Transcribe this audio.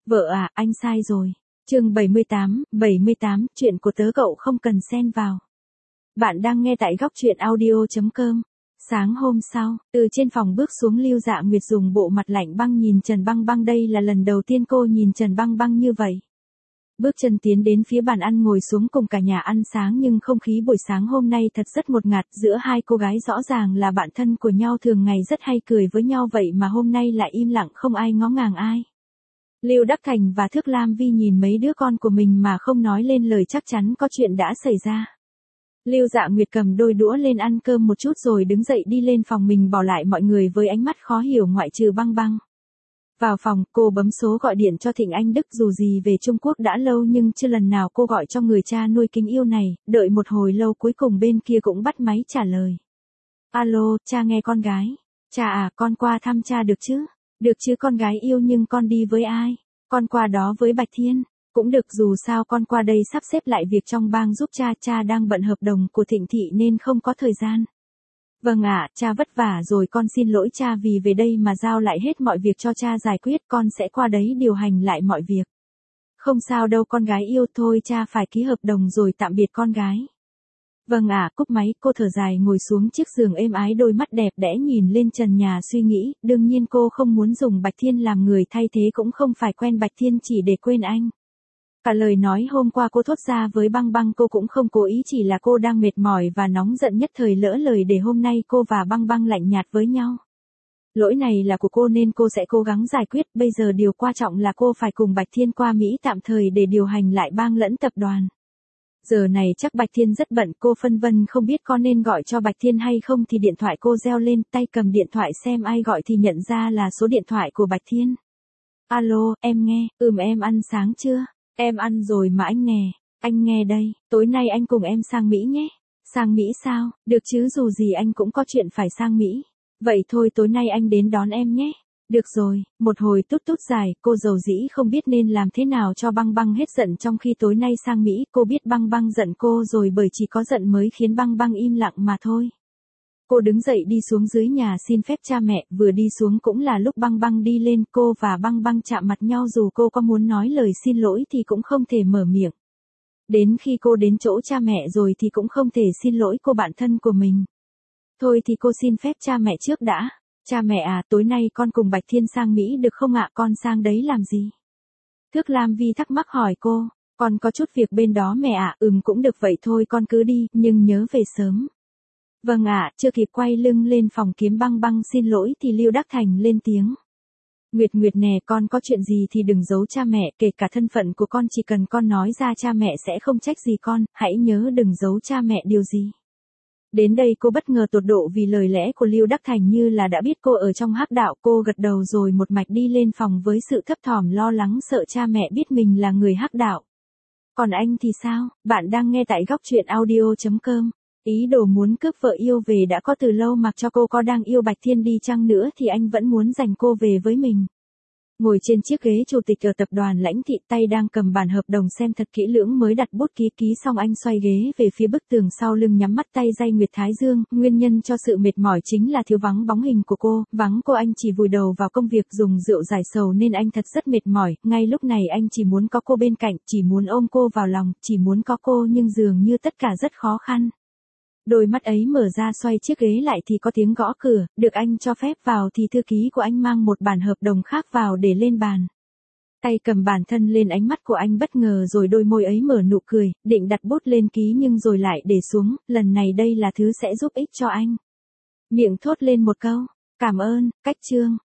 Vợ à, anh sai rồi. Chương 78, chuyện của tớ cậu không cần xen vào. Bạn đang nghe tại góc truyện audio.com. Sáng hôm sau, từ trên phòng bước xuống Lưu Dạ Nguyệt dùng bộ mặt lạnh băng nhìn Trần Băng Băng, đây là lần đầu tiên cô nhìn Trần Băng Băng như vậy. Bước chân tiến đến phía bàn ăn ngồi xuống cùng cả nhà ăn sáng, nhưng không khí buổi sáng hôm nay thật rất ngột ngạt, giữa hai cô gái rõ ràng là bạn thân của nhau, thường ngày rất hay cười với nhau, vậy mà hôm nay lại im lặng không ai ngó ngàng ai. Lưu Đắc Thành và Thước Lam Vi nhìn mấy đứa con của mình mà không nói lên lời, chắc chắn có chuyện đã xảy ra. Lưu Dạ Nguyệt cầm đôi đũa lên ăn cơm một chút rồi đứng dậy đi lên phòng mình, bỏ lại mọi người với ánh mắt khó hiểu ngoại trừ Băng Băng. Vào phòng, cô bấm số gọi điện cho Thịnh Anh Đức, dù gì về Trung Quốc đã lâu nhưng chưa lần nào cô gọi cho người cha nuôi kính yêu này, đợi một hồi lâu cuối cùng bên kia cũng bắt máy trả lời. Alo, cha nghe con gái. Cha à, con qua thăm cha được chứ? Được chứ con gái yêu, nhưng con đi với ai? Con qua đó với Bạch Thiên. Cũng được, dù sao con qua đây sắp xếp lại việc trong bang giúp cha, cha đang bận hợp đồng của Thịnh Thị nên không có thời gian. Vâng ạ, cha vất vả rồi, con xin lỗi cha vì về đây mà giao lại hết mọi việc cho cha giải quyết, con sẽ qua đấy điều hành lại mọi việc. Không sao đâu con gái yêu, thôi cha phải ký hợp đồng rồi, tạm biệt con gái. Vâng ạ, cúp máy, cô thở dài ngồi xuống chiếc giường êm ái, đôi mắt đẹp đẽ nhìn lên trần nhà suy nghĩ, đương nhiên cô không muốn dùng Bạch Thiên làm người thay thế, cũng không phải quen Bạch Thiên chỉ để quên anh. Cả lời nói hôm qua cô thốt ra với Băng Băng cô cũng không cố ý, chỉ là cô đang mệt mỏi và nóng giận nhất thời lỡ lời để hôm nay cô và Băng Băng lạnh nhạt với nhau. Lỗi này là của cô nên cô sẽ cố gắng giải quyết, bây giờ điều quan trọng là cô phải cùng Bạch Thiên qua Mỹ tạm thời để điều hành lại bang lẫn tập đoàn. Giờ này chắc Bạch Thiên rất bận, cô phân vân không biết có nên gọi cho Bạch Thiên hay không, thì điện thoại cô reo lên, tay cầm điện thoại xem ai gọi thì nhận ra là số điện thoại của Bạch Thiên. Alo, em nghe, em ăn sáng chưa? Em ăn rồi mà anh nè, anh nghe đây, tối nay anh cùng em sang Mỹ nhé. Sang Mỹ sao? Được chứ, dù gì anh cũng có chuyện phải sang Mỹ. Vậy thôi tối nay anh đến đón em nhé. Được rồi, một hồi tút tút dài, cô dầu dĩ không biết nên làm thế nào cho Băng Băng hết giận, trong khi tối nay sang Mỹ, cô biết Băng Băng giận cô rồi, bởi chỉ có giận mới khiến Băng Băng im lặng mà thôi. Cô đứng dậy đi xuống dưới nhà xin phép cha mẹ, vừa đi xuống cũng là lúc Băng Băng đi lên, cô và Băng Băng chạm mặt nhau, dù cô có muốn nói lời xin lỗi thì cũng không thể mở miệng. Đến khi cô đến chỗ cha mẹ rồi thì cũng không thể xin lỗi cô bạn thân của mình. Thôi thì cô xin phép cha mẹ trước đã. Cha mẹ à, tối nay con cùng Bạch Thiên sang Mỹ được không ạ? Con sang đấy làm gì? Thước Lam Vi thắc mắc hỏi cô. Con có chút việc bên đó mẹ ạ. Cũng được, vậy thôi con cứ đi, nhưng nhớ về sớm. Vâng ạ, chưa kịp quay lưng lên phòng kiếm Băng Băng xin lỗi thì Lưu Đắc Thành lên tiếng. Nguyệt Nguyệt nè, con có chuyện gì thì đừng giấu cha mẹ, kể cả thân phận của con, chỉ cần con nói ra cha mẹ sẽ không trách gì con, hãy nhớ đừng giấu cha mẹ điều gì. Đến đây cô bất ngờ tột độ vì lời lẽ của Lưu Đắc Thành, như là đã biết cô ở trong hắc đạo, cô gật đầu rồi một mạch đi lên phòng với sự thấp thỏm lo lắng sợ cha mẹ biết mình là người hắc đạo. Còn anh thì sao? Bạn đang nghe tại góc truyện audio.com. Ý đồ muốn cướp vợ yêu về đã có từ lâu, mặc cho cô có đang yêu Bạch Thiên đi chăng nữa thì anh vẫn muốn giành cô về với mình. Ngồi trên chiếc ghế chủ tịch ở tập đoàn Lãnh Thị, tay đang cầm bản hợp đồng xem thật kỹ lưỡng mới đặt bút ký xong, anh xoay ghế về phía bức tường sau lưng, nhắm mắt tay day nguyệt thái dương, nguyên nhân cho sự mệt mỏi chính là thiếu vắng bóng hình của cô, vắng cô anh chỉ vùi đầu vào công việc dùng rượu giải sầu nên anh thật rất mệt mỏi, ngay lúc này anh chỉ muốn có cô bên cạnh, chỉ muốn ôm cô vào lòng, chỉ muốn có cô, nhưng dường như tất cả rất khó khăn. Đôi mắt ấy mở ra xoay chiếc ghế lại thì có tiếng gõ cửa, được anh cho phép vào thì thư ký của anh mang một bản hợp đồng khác vào để lên bàn. Tay cầm bản thân lên, ánh mắt của anh bất ngờ rồi đôi môi ấy mở nụ cười, định đặt bút lên ký nhưng rồi lại để xuống, lần này đây là thứ sẽ giúp ích cho anh. Miệng thốt lên một câu, cảm ơn, cách chương.